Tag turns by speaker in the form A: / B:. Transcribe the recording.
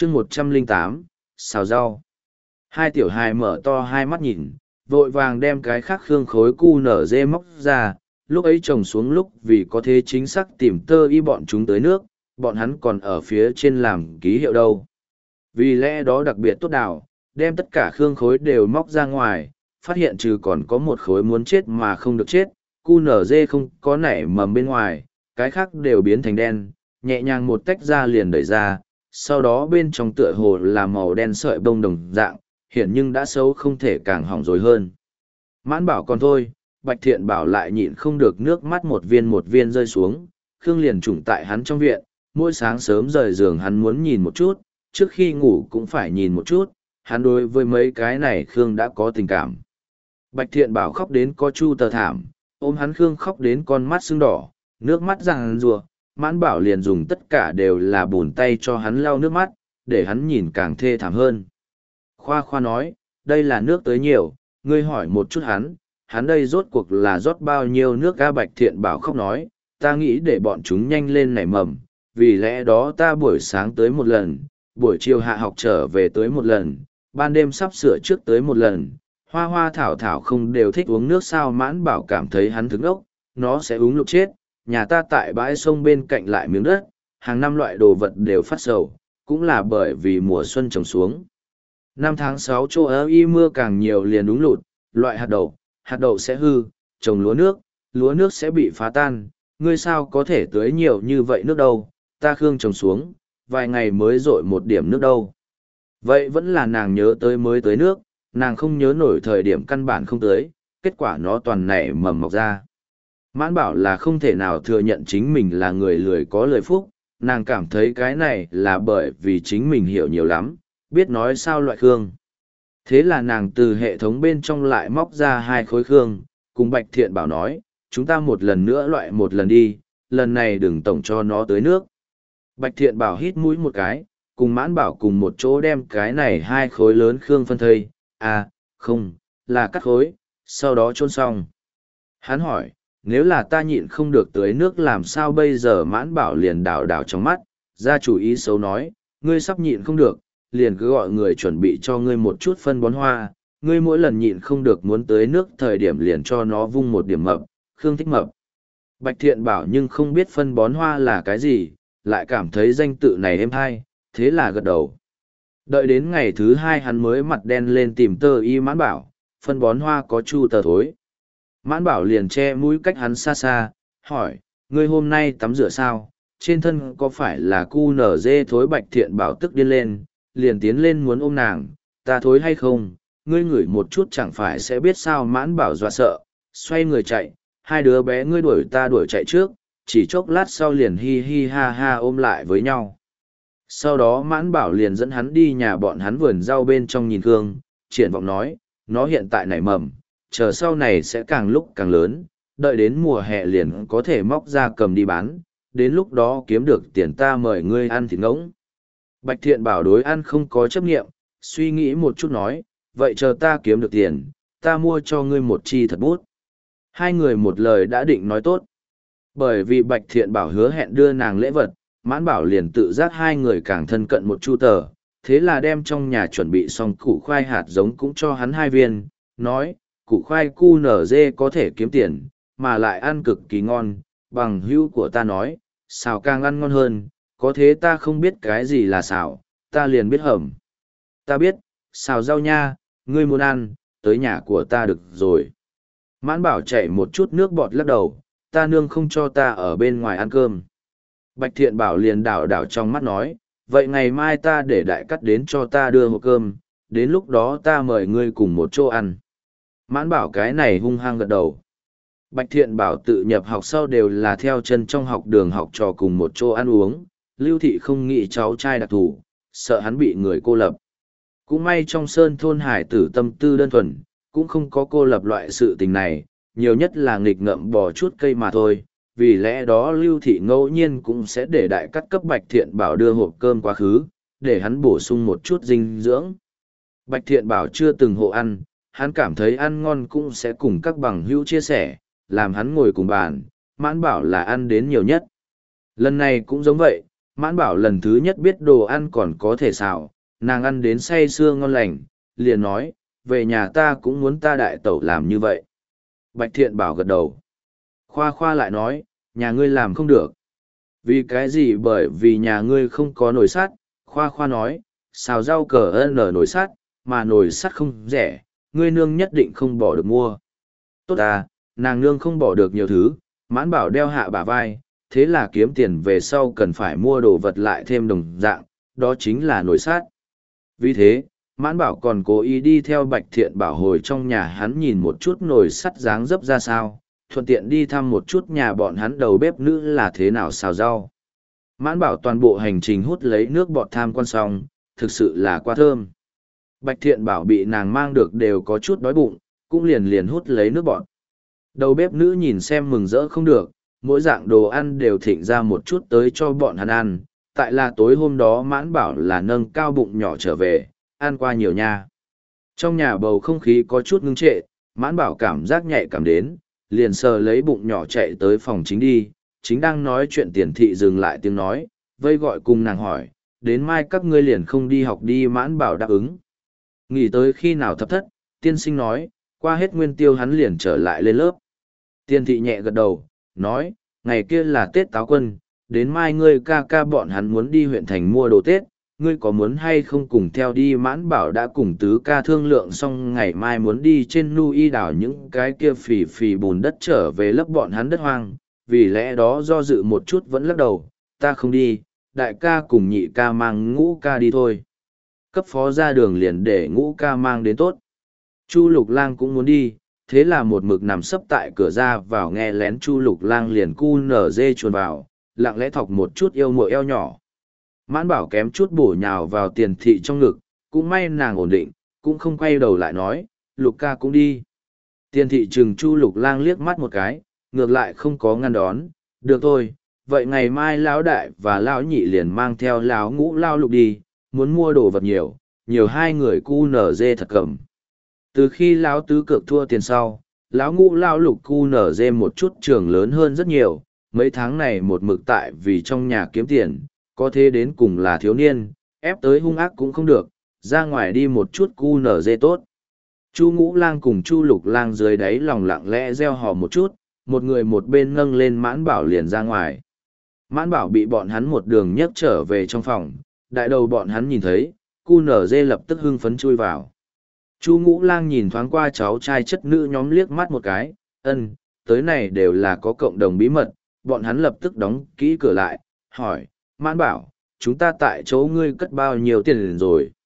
A: chương 108, xào rau. Hai tiểu hài mở to hai mắt nhìn, vội vàng đem cái khác khương khối cu nở dê móc ra, lúc ấy trồng xuống lúc vì có thế chính xác tìm tơ y bọn chúng tới nước, bọn hắn còn ở phía trên làm ký hiệu đâu. Vì lẽ đó đặc biệt tốt đảo, đem tất cả khương khối đều móc ra ngoài, phát hiện trừ còn có một khối muốn chết mà không được chết, cu nở dê không có nảy mầm bên ngoài, cái khác đều biến thành đen, nhẹ nhàng một tách ra liền đẩy ra, sau đó bên trong tựa hồ là màu đen sợi bông đồng dạng, hiện nhưng đã xấu không thể càng hỏng rồi hơn. Mãn bảo còn thôi, Bạch Thiện Bảo lại nhịn không được nước mắt một viên rơi xuống, Khương liền trùng tại hắn trong viện, mỗi sáng sớm rời giường hắn muốn nhìn một chút, trước khi ngủ cũng phải nhìn một chút, hắn đối với mấy cái này Khương đã có tình cảm. Bạch Thiện Bảo khóc đến có chu tờ thảm, ôm hắn Khương khóc đến con mắt sưng đỏ, nước mắt ràng rùa, Mãn Bảo liền dùng tất cả đều là bùn tay cho hắn lau nước mắt, để hắn nhìn càng thê thảm hơn. Khoa Khoa nói, đây là nước tới nhiều, ngươi hỏi một chút hắn đây rốt cuộc là rót bao nhiêu nước. Ga Bạch Thiện Bảo khóc nói, ta nghĩ để bọn chúng nhanh lên nảy mầm, vì lẽ đó ta buổi sáng tới một lần, buổi chiều hạ học trở về tới một lần, ban đêm sắp sửa trước tới một lần. Hoa Hoa Thảo Thảo không đều thích uống nước sao? Mãn Bảo cảm thấy hắn thức ốc, nó sẽ uống lục chết. Nhà ta tại bãi sông bên cạnh lại miếng đất, hàng năm loại đồ vật đều phát sầu, cũng là bởi vì mùa xuân trồng xuống. Năm tháng 6 chỗ ơ y mưa càng nhiều liền đúng lụt, loại hạt đậu sẽ hư, trồng lúa nước sẽ bị phá tan, ngươi sao có thể tưới nhiều như vậy nước đâu, ta Khương trồng xuống, vài ngày mới dội một điểm nước đâu. Vậy vẫn là nàng nhớ tới mới tới nước, nàng không nhớ nổi thời điểm căn bản không tới, kết quả nó toàn nảy mầm mọc ra. Mãn Bảo là không thể nào thừa nhận chính mình là người lười có lời phúc, nàng cảm thấy cái này là bởi vì chính mình hiểu nhiều lắm, biết nói sao loại Khương. Thế là nàng từ hệ thống bên trong lại móc ra 2 khối Khương, cùng Bạch Thiện Bảo nói, chúng ta một lần nữa loại một lần đi, lần này đừng tổng cho nó tới nước. Bạch Thiện Bảo hít mũi một cái, cùng Mãn Bảo cùng một chỗ đem cái này 2 khối lớn Khương phân thây, không, là cắt khối, sau đó chôn xong. Hắn hỏi, nếu là ta nhịn không được tưới nước làm sao bây giờ? Mãn Bảo liền đảo trong mắt, ra chủ ý xấu nói, ngươi sắp nhịn không được, liền cứ gọi người chuẩn bị cho ngươi một chút phân bón hoa, ngươi mỗi lần nhịn không được muốn tưới nước thời điểm liền cho nó vung một điểm mập, Khương thích mập. Bạch Thiện Bảo nhưng không biết phân bón hoa là cái gì, lại cảm thấy danh tự này êm hay, thế là gật đầu. Đợi đến ngày thứ 2 hắn mới mặt đen lên tìm tơ y Mãn Bảo, phân bón hoa có chu tờ thối. Mãn Bảo liền che mũi cách hắn xa xa, hỏi, ngươi hôm nay tắm rửa sao, trên thân có phải là cu nở dê thối? Bạch Thiện Bảo tức điên lên, liền tiến lên muốn ôm nàng, ta thối hay không, ngươi ngửi một chút chẳng phải sẽ biết sao? Mãn Bảo dọa sợ, xoay người chạy, hai đứa bé ngươi đuổi ta đuổi chạy trước, chỉ chốc lát sau liền hi hi ha ha ôm lại với nhau. Sau đó Mãn Bảo liền dẫn hắn đi nhà bọn hắn vườn rau bên trong nhìn Khương, triển vọng nói, nó hiện tại nảy mầm, chờ sau này sẽ càng lúc càng lớn, đợi đến mùa hè liền có thể móc ra cầm đi bán, đến lúc đó kiếm được tiền ta mời ngươi ăn thịt ngỗng. Bạch Thiện Bảo đối ăn không có chấp nghiệm, suy nghĩ một chút nói, vậy chờ ta kiếm được tiền, ta mua cho ngươi một chi thật bút. Hai người một lời đã định nói tốt. Bởi vì Bạch Thiện Bảo hứa hẹn đưa nàng lễ vật, Mãn Bảo liền tự giác hai người càng thân cận một chu tờ, thế là đem trong nhà chuẩn bị xong củ khoai hạt giống cũng cho hắn 2 viên, nói, củ khoai cu nở dê có thể kiếm tiền, mà lại ăn cực kỳ ngon, bằng hữu của ta nói, xào càng ăn ngon hơn, có thế ta không biết cái gì là xào, ta liền biết hầm. Ta biết, xào rau nha, ngươi muốn ăn, tới nhà của ta được rồi. Mãn Bảo chạy một chút nước bọt lắc đầu, ta nương không cho ta ở bên ngoài ăn cơm. Bạch Thiện Bảo liền đảo trong mắt nói, vậy ngày mai ta để đại cắt đến cho ta đưa hộp cơm, đến lúc đó ta mời ngươi cùng một chỗ ăn. Mãn Bảo cái này hung hăng gật đầu. Bạch Thiện Bảo tự nhập học sau đều là theo chân trong học đường học trò cùng một chỗ ăn uống, Lưu Thị không nghĩ cháu trai đặc thù, sợ hắn bị người cô lập. Cũng may trong sơn thôn hải tử tâm tư đơn thuần, cũng không có cô lập loại sự tình này, nhiều nhất là nghịch ngợm bỏ chút cây mà thôi. Vì lẽ đó Lưu Thị ngẫu nhiên cũng sẽ để đại cắt cấp Bạch Thiện Bảo đưa hộp cơm quá khứ, để hắn bổ sung một chút dinh dưỡng. Bạch Thiện Bảo chưa từng hộ ăn, hắn cảm thấy ăn ngon cũng sẽ cùng các bằng hữu chia sẻ, làm hắn ngồi cùng bàn, Mãn Bảo là ăn đến nhiều nhất. Lần này cũng giống vậy, Mãn Bảo lần thứ nhất biết đồ ăn còn có thể xào, nàng ăn đến say sưa ngon lành, liền nói, về nhà ta cũng muốn ta đại tẩu làm như vậy. Bạch Thiện Bảo gật đầu. Khoa Khoa lại nói, nhà ngươi làm không được. Vì cái gì? Bởi vì nhà ngươi không có nồi sắt. Khoa Khoa nói, xào rau cờ ơn ở nồi sắt, mà nồi sắt không rẻ, ngươi nương nhất định không bỏ được mua. Tốt à, nàng nương không bỏ được nhiều thứ, Mãn Bảo đeo hạ bả vai, thế là kiếm tiền về sau cần phải mua đồ vật lại thêm đồng dạng, đó chính là nồi sắt. Vì thế, Mãn Bảo còn cố ý đi theo Bạch Thiện Bảo hồi trong nhà hắn nhìn một chút nồi sắt dáng dấp ra sao, thuận tiện đi thăm một chút nhà bọn hắn đầu bếp nữ là thế nào xào rau. Mãn Bảo toàn bộ hành trình hút lấy nước bọt tham quan xong, thực sự là quá thơm. Bạch Thiện Bảo bị nàng mang được đều có chút đói bụng, cũng liền liền hút lấy nước bọt. Đầu bếp nữ nhìn xem mừng rỡ không được, mỗi dạng đồ ăn đều thịnh ra một chút tới cho bọn hắn ăn. Tại là tối hôm đó Mãn Bảo là nâng cao bụng nhỏ trở về, ăn qua nhiều nha. Trong nhà bầu không khí có chút ngưng trệ, Mãn Bảo cảm giác nhạy cảm đến, liền sờ lấy bụng nhỏ chạy tới phòng chính đi, chính đang nói chuyện Tiền Thị dừng lại tiếng nói, vây gọi cùng nàng hỏi, đến mai các ngươi liền không đi học đi. Mãn Bảo đáp ứng. Nghỉ tới khi nào thập thất, tiên sinh nói, qua hết nguyên tiêu hắn liền trở lại lên lớp. Tiền Thị nhẹ gật đầu, nói, ngày kia là Tết Táo Quân, đến mai ngươi ca ca bọn hắn muốn đi huyện thành mua đồ Tết, ngươi có muốn hay không cùng theo đi? Mãn Bảo đã cùng tứ ca thương lượng xong ngày mai muốn đi trên núi đảo những cái kia phì phì bùn đất trở về lấp bọn hắn đất hoang, vì lẽ đó do dự một chút vẫn lắc đầu, ta không đi, đại ca cùng nhị ca mang Ngũ ca đi thôi. Cấp phó ra đường liền để Ngũ ca mang đến tốt. Chu Lục Lang cũng muốn đi, thế là một mực nằm sấp tại cửa ra vào nghe lén. Chu Lục Lang liền cu nở dê chuồn vào, lặng lẽ thọc một chút yêu mội eo nhỏ. Mãn Bảo kém chút bổ nhào vào Tiền Thị trong ngực, cũng may nàng ổn định, cũng không quay đầu lại nói, Lục ca cũng đi. Tiền Thị chừng Chu Lục Lang liếc mắt một cái, ngược lại không có ngăn đón, được thôi, vậy ngày mai lão đại và lão nhị liền mang theo lão Ngũ lão Lục đi, muốn mua đồ vật nhiều, nhiều hai người cu nở dê thật cầm. Từ khi lão tứ cược thua tiền sau, lão Ngũ lão Lục cu nở dê một chút trường lớn hơn rất nhiều, mấy tháng này một mực tại vì trong nhà kiếm tiền, có thế đến cùng là thiếu niên, ép tới hung ác cũng không được, ra ngoài đi một chút cu nở dê tốt. Chu Ngũ Lang cùng Chu Lục Lang dưới đáy lòng lặng lẽ reo hò một chút, một người một bên nâng lên Mãn Bảo liền ra ngoài. Mãn Bảo bị bọn hắn một đường nhấc trở về trong phòng, đại đầu bọn hắn nhìn thấy, cu nở dê lập tức hưng phấn chui vào. Chu Ngũ Lang nhìn thoáng qua cháu trai chất nữ nhóm liếc mắt một cái, tới này đều là có cộng đồng bí mật, bọn hắn lập tức đóng kỹ cửa lại, hỏi, Mãn Bảo, chúng ta tại chỗ ngươi cất bao nhiêu tiền rồi?